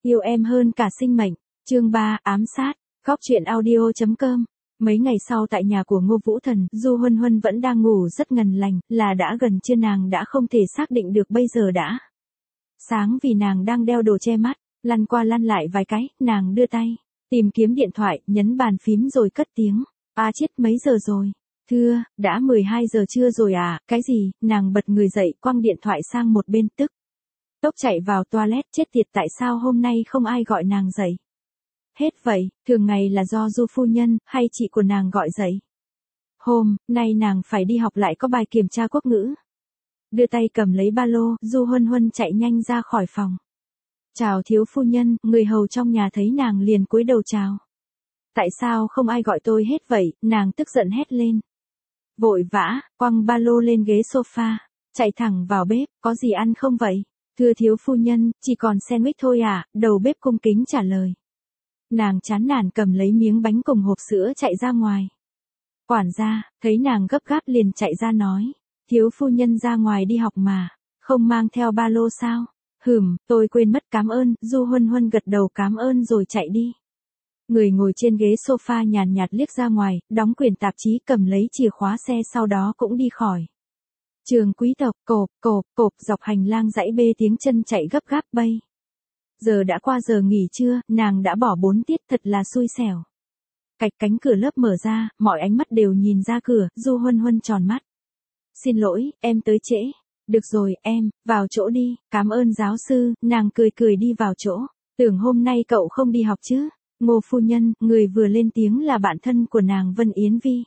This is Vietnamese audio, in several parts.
Yêu em hơn cả sinh mệnh. Chương 3, ám sát. Góc truyện audio.com. Mấy ngày sau tại nhà của Ngô Vũ Thần, Du Huân Huân vẫn đang ngủ rất ngon lành, là đã gần trưa nàng đã không thể xác định được bây giờ đã sáng vì nàng đang đeo đồ che mắt, lăn qua lăn lại vài cái, nàng đưa tay tìm kiếm điện thoại, nhấn bàn phím rồi cất tiếng. À chết, mấy giờ rồi? Thưa, đã 12 giờ trưa rồi à? Cái gì? Nàng bật người dậy, quăng điện thoại sang một bên, tức tốc chạy vào toilet. Chết tiệt, tại sao hôm nay không ai gọi nàng dậy hết vậy? Thường ngày là do Du phu nhân hay chị của nàng gọi dậy. Hôm nay nàng phải đi học, lại có bài kiểm tra quốc ngữ. Đưa tay cầm lấy ba lô, Du Huân Huân chạy nhanh ra khỏi phòng. Chào thiếu phu nhân. Người hầu trong nhà thấy nàng liền cúi đầu chào. Tại sao không ai gọi tôi hết vậy? Nàng tức giận hét lên. Vội vã quăng ba lô lên ghế sofa, chạy thẳng vào bếp. Có gì ăn không vậy? Thưa thiếu phu nhân, chỉ còn sandwich thôi à? Đầu bếp cung kính trả lời. Nàng chán nản cầm lấy miếng bánh cùng hộp sữa chạy ra ngoài. Quản gia thấy nàng gấp gáp liền chạy ra nói. Thiếu phu nhân ra ngoài đi học mà, không mang theo ba lô sao? Tôi quên mất, cảm ơn. Du Huân Huân gật đầu cảm ơn rồi chạy đi. Người ngồi trên ghế sofa nhàn nhạt liếc ra ngoài, đóng quyển tạp chí, cầm lấy chìa khóa xe, sau đó cũng đi khỏi trường quý tộc. Cộp dọc hành lang dãy bê tiếng chân chạy gấp gáp bay. Giờ đã qua giờ nghỉ trưa, nàng đã bỏ 4 tiết, thật là xui xẻo. Cạch, cánh cửa lớp mở ra, mọi ánh mắt đều nhìn ra cửa. Du Huân Huân tròn mắt. Xin lỗi, em tới trễ. Được rồi, em, vào chỗ đi. Cảm ơn giáo sư. Nàng cười cười đi vào chỗ. Tưởng hôm nay cậu không đi học chứ? Ngô phu nhân, người vừa lên tiếng là bạn thân của nàng, Vân Yến Vi.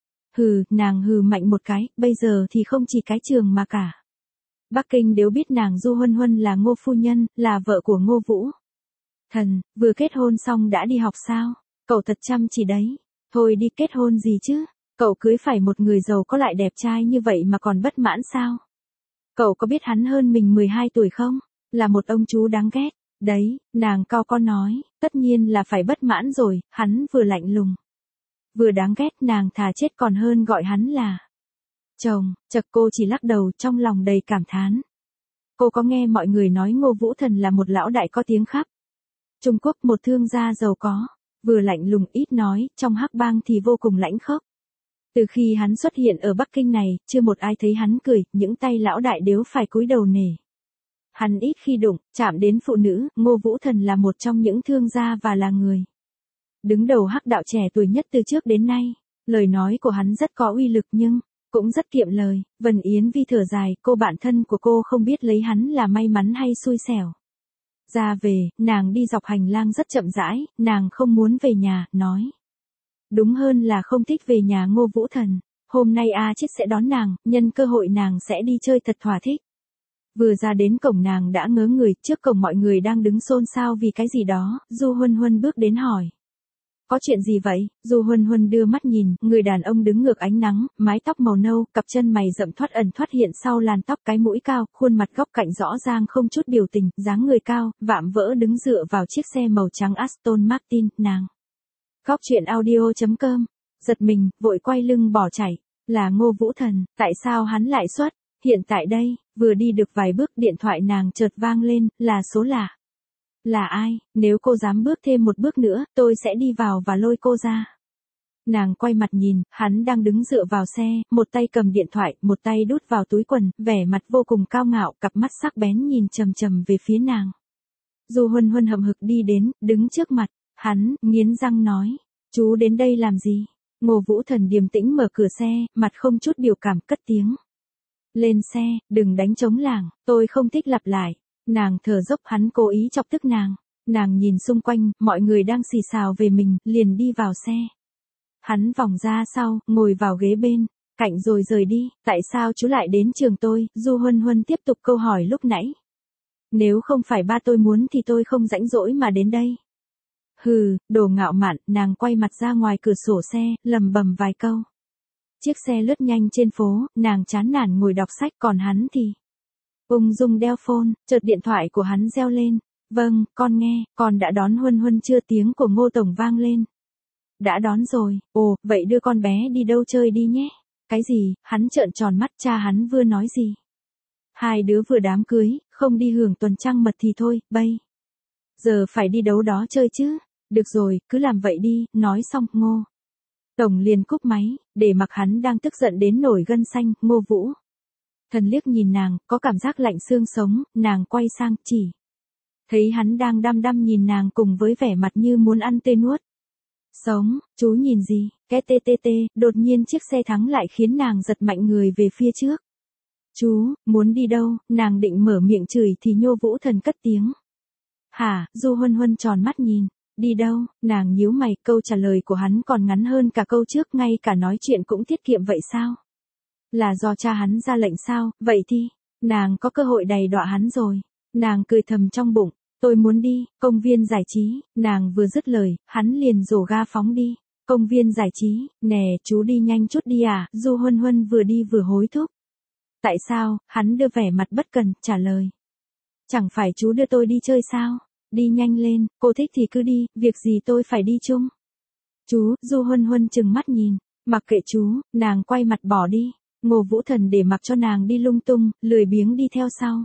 Nàng hừ mạnh một cái, bây giờ thì không chỉ cái trường mà cả Bắc Kinh đều biết nàng Du Huân Huân là Ngô phu nhân, là vợ của Ngô Vũ Thần, vừa kết hôn xong đã đi học sao? Cậu thật chăm chỉ đấy. Thôi đi, kết hôn gì chứ? Cậu cưới phải một người giàu có lại đẹp trai như vậy mà còn bất mãn sao? Cậu có biết hắn hơn mình 12 tuổi không? Là một ông chú đáng ghét. Đấy, nàng cao con nói, tất nhiên là phải bất mãn rồi, hắn vừa lạnh lùng vừa đáng ghét, nàng thà chết còn hơn gọi hắn là chồng. Chật, cô chỉ lắc đầu, trong lòng đầy cảm thán. Cô có nghe mọi người nói Ngô Vũ Thần là một lão đại có tiếng khắp Trung Quốc, một thương gia giàu có, vừa lạnh lùng ít nói, trong hắc bang thì vô cùng lãnh khốc. Từ khi hắn xuất hiện ở Bắc Kinh này, chưa một ai thấy hắn cười, những tay lão đại đều phải cúi đầu nể. Hắn ít khi đụng chạm đến phụ nữ. Ngô Vũ Thần là một trong những thương gia và là người đứng đầu hắc đạo trẻ tuổi nhất từ trước đến nay. Lời nói của hắn rất có uy lực nhưng cũng rất kiệm lời. Vân Yến Vi thở dài, cô bạn thân của cô không biết lấy hắn là may mắn hay xui xẻo. Ra về, nàng đi dọc hành lang rất chậm rãi, nàng không muốn về nhà, nói. Đúng hơn là không thích về nhà Ngô Vũ Thần. Hôm nay A Chết sẽ đón nàng, nhân cơ hội nàng sẽ đi chơi thật thỏa thích. Vừa ra đến cổng nàng đã ngớ người, trước cổng mọi người đang đứng xôn xao vì cái gì đó. Du Huân Huân bước đến hỏi. Có chuyện gì vậy? Du Huân Huân đưa mắt nhìn, người đàn ông đứng ngược ánh nắng, mái tóc màu nâu, cặp chân mày rậm thoát ẩn thoát hiện sau làn tóc, cái mũi cao, khuôn mặt góc cạnh rõ ràng không chút biểu tình, dáng người cao, vạm vỡ đứng dựa vào chiếc xe màu trắng Aston Martin. Nàng Góc truyện audio.com. Giật mình, vội quay lưng bỏ chạy. Là Ngô Vũ Thần, tại sao hắn lại xuất hiện tại đây? Vừa đi được vài bước, điện thoại nàng chợt vang lên, là số lạ. Là ai? Nếu cô dám bước thêm một bước nữa, tôi sẽ đi vào và lôi cô ra. Nàng quay mặt nhìn, hắn đang đứng dựa vào xe, một tay cầm điện thoại, một tay đút vào túi quần, vẻ mặt vô cùng cao ngạo, cặp mắt sắc bén nhìn chằm chằm về phía nàng. Du Huân Huân hậm hực đi đến, đứng trước mặt hắn, nghiến răng nói. Chú đến đây làm gì? Ngô Vũ Thần điềm tĩnh mở cửa xe, mặt không chút biểu cảm, cất tiếng. Lên xe, đừng đánh trống lảng, tôi không thích lặp lại. Nàng thở dốc, hắn cố ý chọc tức nàng. Nàng nhìn xung quanh, mọi người đang xì xào về mình, liền đi vào xe. Hắn vòng ra sau, ngồi vào ghế bên cạnh rồi rời đi. Tại sao chú lại đến trường tôi? Du Huân Huân tiếp tục câu hỏi lúc nãy. Nếu không phải ba tôi muốn thì tôi không rãnh rỗi mà đến đây. Đồ ngạo mạn. Nàng quay mặt ra ngoài cửa sổ xe, lầm bầm vài câu. Chiếc xe lướt nhanh trên phố, nàng chán nản ngồi đọc sách, còn hắn thì ung dung đeo phone. Chợt điện thoại của hắn reo lên. Vâng, con nghe, con đã đón Huân Huân chưa? Tiếng của Ngô Tổng vang lên. Đã đón rồi. Ồ, vậy đưa con bé đi đâu chơi đi nhé. Cái gì? Hắn trợn tròn mắt, cha hắn vừa nói gì? Hai đứa vừa đám cưới, không đi hưởng tuần trăng mật thì thôi, bây Giờ phải đi đấu đó chơi chứ. Được rồi, cứ làm vậy đi, nói xong, Ngô Tổng liền cúp máy, để mặc hắn đang tức giận đến nổi gân xanh, Ngô Vũ Thần liếc nhìn nàng, có cảm giác lạnh xương sống, nàng quay sang, chỉ thấy hắn đang đăm đăm nhìn nàng cùng với vẻ mặt như muốn ăn tê nuốt sống, chú nhìn gì, cái tê tê tê, đột nhiên chiếc xe thắng lại khiến nàng giật mạnh người về phía trước. Chú, muốn đi đâu, nàng định mở miệng chửi thì Ngô Vũ Thần cất tiếng. Hả, Du Huân Huân tròn mắt nhìn, đi đâu, nàng nhíu mày, câu trả lời của hắn còn ngắn hơn cả câu trước, ngay cả nói chuyện cũng tiết kiệm vậy sao? Là do cha hắn ra lệnh sao, vậy thì, nàng có cơ hội đầy đọa hắn rồi. Nàng cười thầm trong bụng, tôi muốn đi, công viên giải trí, nàng vừa dứt lời, hắn liền rồ ga phóng đi. Công viên giải trí, nè, chú đi nhanh chút đi à, Du Huân Huân vừa đi vừa hối thúc. Tại sao, hắn đưa vẻ mặt bất cần, trả lời. Chẳng phải chú đưa tôi đi chơi sao? Đi nhanh lên, cô thích thì cứ đi, việc gì tôi phải đi chung. Chú, Du Huân Huân trừng mắt nhìn, mặc kệ chú, nàng quay mặt bỏ đi. Ngô Vũ Thần để mặc cho nàng đi lung tung, lười biếng đi theo sau.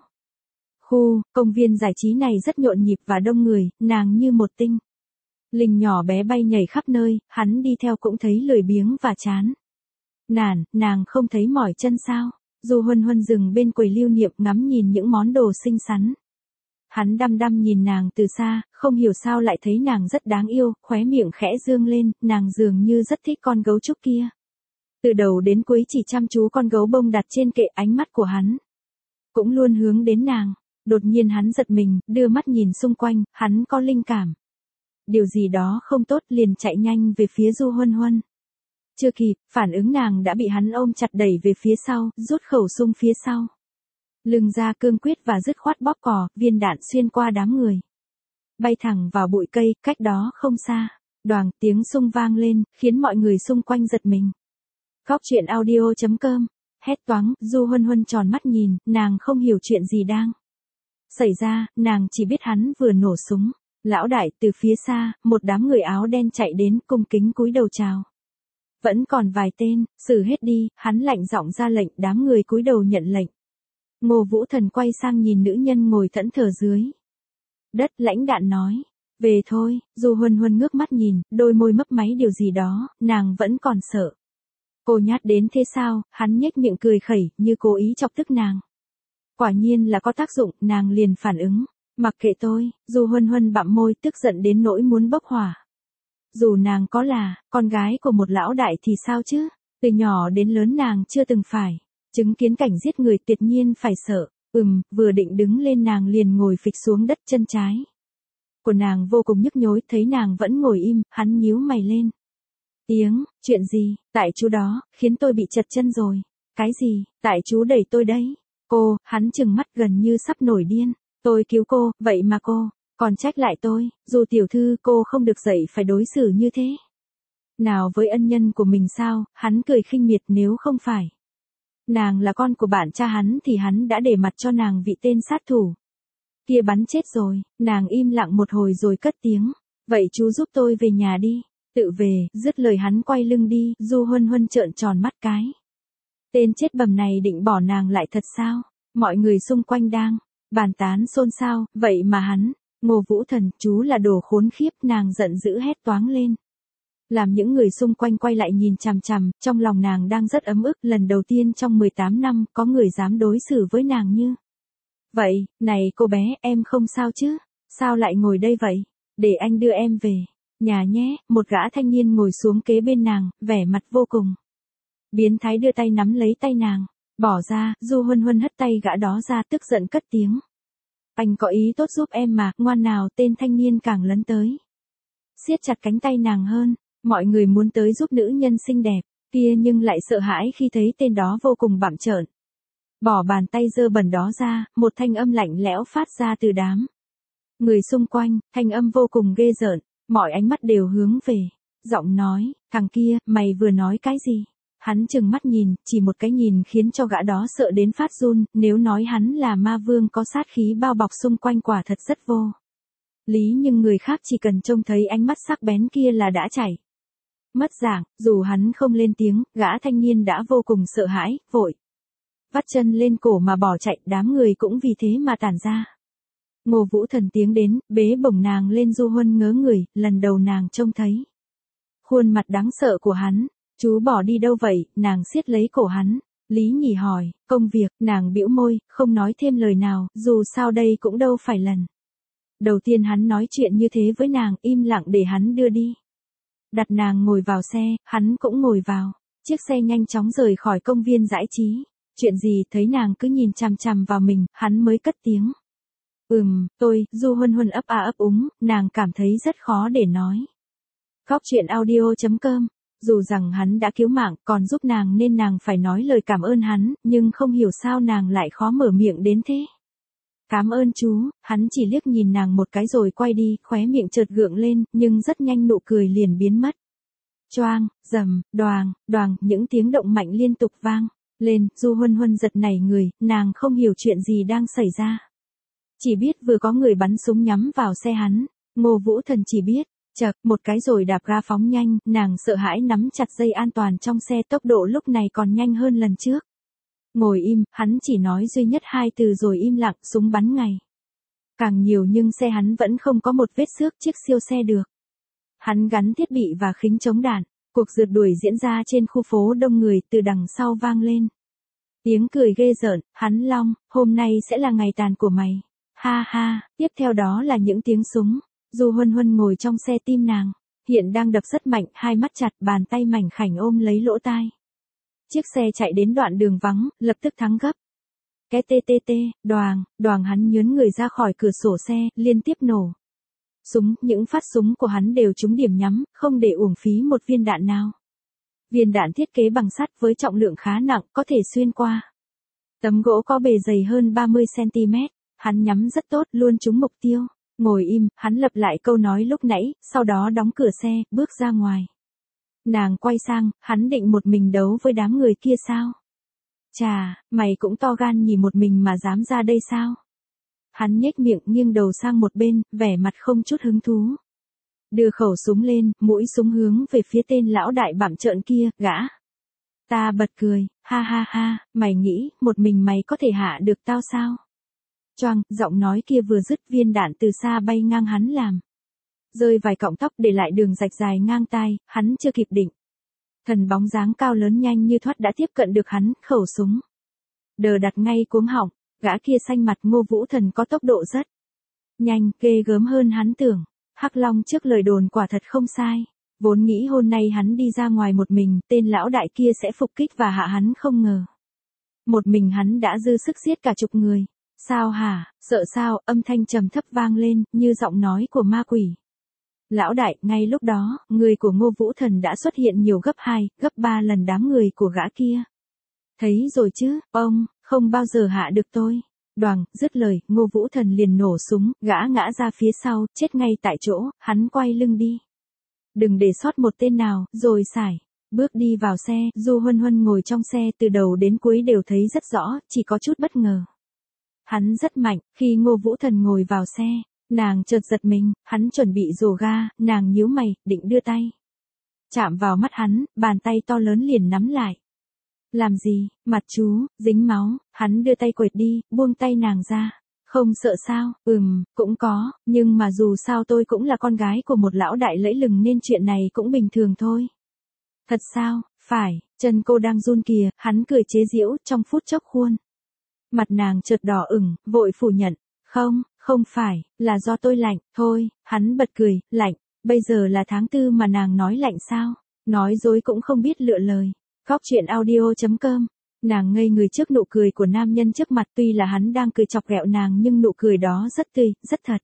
Công viên giải trí này rất nhộn nhịp và đông người, nàng như một tinh linh nhỏ bé bay nhảy khắp nơi, hắn đi theo cũng thấy lười biếng và chán nản, nàng không thấy mỏi chân sao? Du Huân Huân dừng bên quầy lưu niệm ngắm nhìn những món đồ xinh xắn. Hắn đăm đăm nhìn nàng từ xa, không hiểu sao lại thấy nàng rất đáng yêu, khóe miệng khẽ dương lên, nàng dường như rất thích con gấu trúc kia. Từ đầu đến cuối chỉ chăm chú con gấu bông đặt trên kệ, ánh mắt của hắn cũng luôn hướng đến nàng. Đột nhiên hắn giật mình, đưa mắt nhìn xung quanh, hắn có linh cảm. Điều gì đó không tốt, liền chạy nhanh về phía Du Huân Huân. Chưa kịp, phản ứng nàng đã bị hắn ôm chặt đẩy về phía sau, rút khẩu súng phía sau. Lưng ra cương quyết và dứt khoát bóp cò, viên đạn xuyên qua đám người. Bay thẳng vào bụi cây, cách đó không xa. Đoàng, tiếng súng vang lên, khiến mọi người xung quanh giật mình. Góc truyện audio.com. Hét toáng, Du Huân Huân tròn mắt nhìn, nàng không hiểu chuyện gì đang xảy ra, nàng chỉ biết hắn vừa nổ súng. Lão đại, từ phía xa, một đám người áo đen chạy đến, cung kính cúi đầu chào. Vẫn còn vài tên, xử hết đi, hắn lạnh giọng ra lệnh, đám người cúi đầu nhận lệnh. Ngô Vũ Thần quay sang nhìn nữ nhân ngồi thẫn thờ dưới đất, lãnh đạn nói. Về thôi, Du Huân Huân ngước mắt nhìn, đôi môi mấp máy điều gì đó, nàng vẫn còn sợ. Cô nhát đến thế sao, hắn nhếch miệng cười khẩy, như cố ý chọc tức nàng. Quả nhiên là có tác dụng, nàng liền phản ứng. Mặc kệ tôi, Du Huân Huân bặm môi, tức giận đến nỗi muốn bốc hỏa. Dù nàng có là con gái của một lão đại thì sao chứ, từ nhỏ đến lớn nàng chưa từng phải chứng kiến cảnh giết người, tuyệt nhiên phải sợ. Vừa định đứng lên nàng liền ngồi phịch xuống đất, chân trái của nàng vô cùng nhức nhối, thấy nàng vẫn ngồi im, hắn nhíu mày lên. Chuyện gì, tại chú đó, khiến tôi bị chật chân rồi. Cái gì, tại chú đẩy tôi đấy. Hắn trừng mắt gần như sắp nổi điên. Tôi cứu cô, vậy mà cô còn trách lại tôi, dù tiểu thư cô không được dạy phải đối xử như thế. Nào với ân nhân của mình sao, hắn cười khinh miệt, nếu không phải nàng là con của bạn cha hắn thì hắn đã để mặt cho nàng vị tên sát thủ kia bắn chết rồi. Nàng im lặng một hồi rồi cất tiếng. Vậy chú giúp tôi về nhà đi. Tự về, dứt lời hắn quay lưng đi, Du Huân Huân trợn tròn mắt cái. Tên chết bầm này định bỏ nàng lại thật sao? Mọi người xung quanh đang bàn tán xôn xao, vậy mà hắn, Ngô Vũ Thần, chú là đồ khốn khiếp, nàng giận dữ hét toáng lên. Làm những người xung quanh quay lại nhìn chằm chằm, trong lòng nàng đang rất ấm ức, lần đầu tiên trong 18 năm, có người dám đối xử với nàng như vậy. Này cô bé, em không sao chứ? Sao lại ngồi đây vậy? Để anh đưa em về nhà nhé. Một gã thanh niên ngồi xuống kế bên nàng, vẻ mặt vô cùng biến thái, đưa tay nắm lấy tay nàng. Bỏ ra, Du Huân Huân hất tay gã đó ra, tức giận cất tiếng. Anh có ý tốt giúp em mà, ngoan nào. Tên thanh niên càng lấn tới, siết chặt cánh tay nàng hơn. Mọi người muốn tới giúp nữ nhân xinh đẹp kia nhưng lại sợ hãi khi thấy tên đó vô cùng bặm trợn. Bỏ bàn tay dơ bẩn đó ra, một thanh âm lạnh lẽo phát ra từ đám người xung quanh, thanh âm vô cùng ghê rợn, mọi ánh mắt đều hướng về. Giọng nói, thằng kia, mày vừa nói cái gì? Hắn trừng mắt nhìn, chỉ một cái nhìn khiến cho gã đó sợ đến phát run, nếu nói hắn là ma vương có sát khí bao bọc xung quanh quả thật rất vô lý, nhưng người khác chỉ cần trông thấy ánh mắt sắc bén kia là đã chảy mất dạng. Dù hắn không lên tiếng, gã thanh niên đã vô cùng sợ hãi, vội vắt chân lên cổ mà bỏ chạy, đám người cũng vì thế mà tản ra. Ngô Vũ Thần tiến đến, bế bổng nàng lên. Du Huân ngớ người, lần đầu nàng trông thấy khuôn mặt đáng sợ của hắn. Chú bỏ đi đâu vậy? Nàng siết lấy cổ hắn. Lý Nhỉ hỏi, công việc. Nàng bĩu môi, không nói thêm lời nào, dù sao đây cũng đâu phải lần đầu tiên hắn nói chuyện như thế với nàng, im lặng để hắn đưa đi. Đặt nàng ngồi vào xe, hắn cũng ngồi vào. Chiếc xe nhanh chóng rời khỏi công viên giải trí. Chuyện gì? Thấy nàng cứ nhìn chằm chằm vào mình, hắn mới cất tiếng. Tôi. Du Huân Huân ấp a ấp úng, nàng cảm thấy rất khó để nói. Góc truyện audio.com. Dù rằng hắn đã cứu mạng, còn giúp nàng nên nàng phải nói lời cảm ơn hắn, nhưng không hiểu sao nàng lại khó mở miệng đến thế. Cảm ơn chú. Hắn chỉ liếc nhìn nàng một cái rồi quay đi, khóe miệng chợt gượng lên, nhưng rất nhanh nụ cười liền biến mất. Choang, rầm, đoàng, những tiếng động mạnh liên tục vang lên. Du Huân Huân giật nảy người, nàng không hiểu chuyện gì đang xảy ra. Chỉ biết vừa có người bắn súng nhắm vào xe hắn. Ngô Vũ Thần chỉ biết, chậc, một cái rồi đạp ga phóng nhanh, nàng sợ hãi nắm chặt dây an toàn trong xe, tốc độ lúc này còn nhanh hơn lần trước. Ngồi im, hắn chỉ nói duy nhất 2 từ rồi im lặng. Súng bắn ngày càng nhiều nhưng xe hắn vẫn không có một vết xước, chiếc siêu xe được hắn gắn thiết bị và khính chống đạn. Cuộc rượt đuổi diễn ra trên khu phố đông người, từ đằng sau vang lên tiếng cười ghê rợn. Hắn Long, hôm nay sẽ là ngày tàn của mày. Ha ha. Tiếp theo đó là những tiếng súng. Du Huân Huân ngồi trong xe, tim nàng hiện đang đập rất mạnh, hai mắt chặt, bàn tay mảnh khảnh ôm lấy lỗ tai. Chiếc xe chạy đến đoạn đường vắng, lập tức thắng gấp. Cái đoàng, hắn nhướn người ra khỏi cửa sổ xe, liên tiếp nổ súng. Những phát súng của hắn đều trúng điểm nhắm, không để uổng phí một viên đạn nào. Viên đạn thiết kế bằng sắt với trọng lượng khá nặng, có thể xuyên qua tấm gỗ có bề dày hơn 30 cm. Hắn nhắm rất tốt, luôn trúng mục tiêu. Ngồi im, hắn lặp lại câu nói lúc nãy, sau đó đóng cửa xe, bước ra ngoài. Nàng quay sang, hắn định một mình đấu với đám người kia sao? Chà, mày cũng to gan nhỉ, một mình mà dám ra đây sao? Hắn nhếch miệng, nghiêng đầu sang một bên, vẻ mặt không chút hứng thú. Đưa khẩu súng lên, mũi súng hướng về phía tên lão đại bặm trợn kia. Gã ta bật cười, ha ha ha, mày nghĩ, một mình mày có thể hạ được tao sao? Choang, giọng nói kia vừa dứt, viên đạn từ xa bay ngang hắn làm rơi vài cọng tóc, để lại đường rạch dài ngang tai. Hắn chưa kịp định thần, bóng dáng cao lớn nhanh như thoát đã tiếp cận được hắn, khẩu súng đờ đặt ngay cuống họng. Gã kia xanh mặt. Ngô Vũ Thần có tốc độ rất nhanh, ghê gớm hơn hắn tưởng. Hắc Long trước lời đồn quả thật không sai. Vốn nghĩ hôm nay hắn đi ra ngoài một mình, tên lão đại kia sẽ phục kích và hạ hắn, không ngờ một mình hắn đã dư sức giết cả chục người. Sao hả? Sợ sao? Âm thanh trầm thấp vang lên, như giọng nói của ma quỷ. Lão đại, ngay lúc đó, người của Ngô Vũ Thần đã xuất hiện nhiều gấp 2, gấp 3 lần đám người của gã kia. Thấy rồi chứ, ông, không bao giờ hạ được tôi. Đoàng, dứt lời, Ngô Vũ Thần liền nổ súng, gã ngã ra phía sau, chết ngay tại chỗ. Hắn quay lưng đi. Đừng để sót một tên nào, rồi sải bước đi vào xe. Du Huân Huân ngồi trong xe, từ đầu đến cuối đều thấy rất rõ, chỉ có chút bất ngờ. Hắn rất mạnh. Khi Ngô Vũ Thần ngồi vào xe, nàng chợt giật mình. Hắn chuẩn bị rồ ga, nàng nhíu mày, định đưa tay chạm vào mắt hắn, bàn tay to lớn liền nắm lại. Làm gì? Mặt chú dính máu. Hắn đưa tay quệt đi, buông tay nàng ra. Không sợ sao? Cũng có, nhưng mà dù sao tôi cũng là con gái của một lão đại lẫy lừng nên chuyện này cũng bình thường thôi. Thật sao? Phải, chân cô đang run kìa. Hắn cười chế giễu, trong phút chốc khuôn mặt nàng chợt đỏ ửng, vội phủ nhận. Không phải, là do tôi lạnh, thôi. Hắn bật cười, lạnh, bây giờ là tháng 4 mà nàng nói lạnh sao? Nói dối cũng không biết lựa lời. Góc truyện audio.com. Nàng ngây người trước nụ cười của nam nhân trước mặt, tuy là hắn đang cười chọc ghẹo nàng nhưng nụ cười đó rất tươi, rất thật.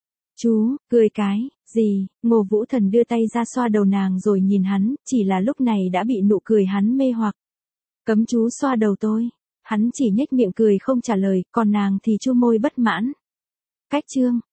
Chú, cười cái gì? Ngô Vũ Thần đưa tay ra xoa đầu nàng rồi nhìn hắn, chỉ là lúc này đã bị nụ cười hắn mê hoặc. Cấm chú xoa đầu tôi. Hắn chỉ nhếch miệng cười không trả lời, còn nàng thì chu môi bất mãn. Cách chương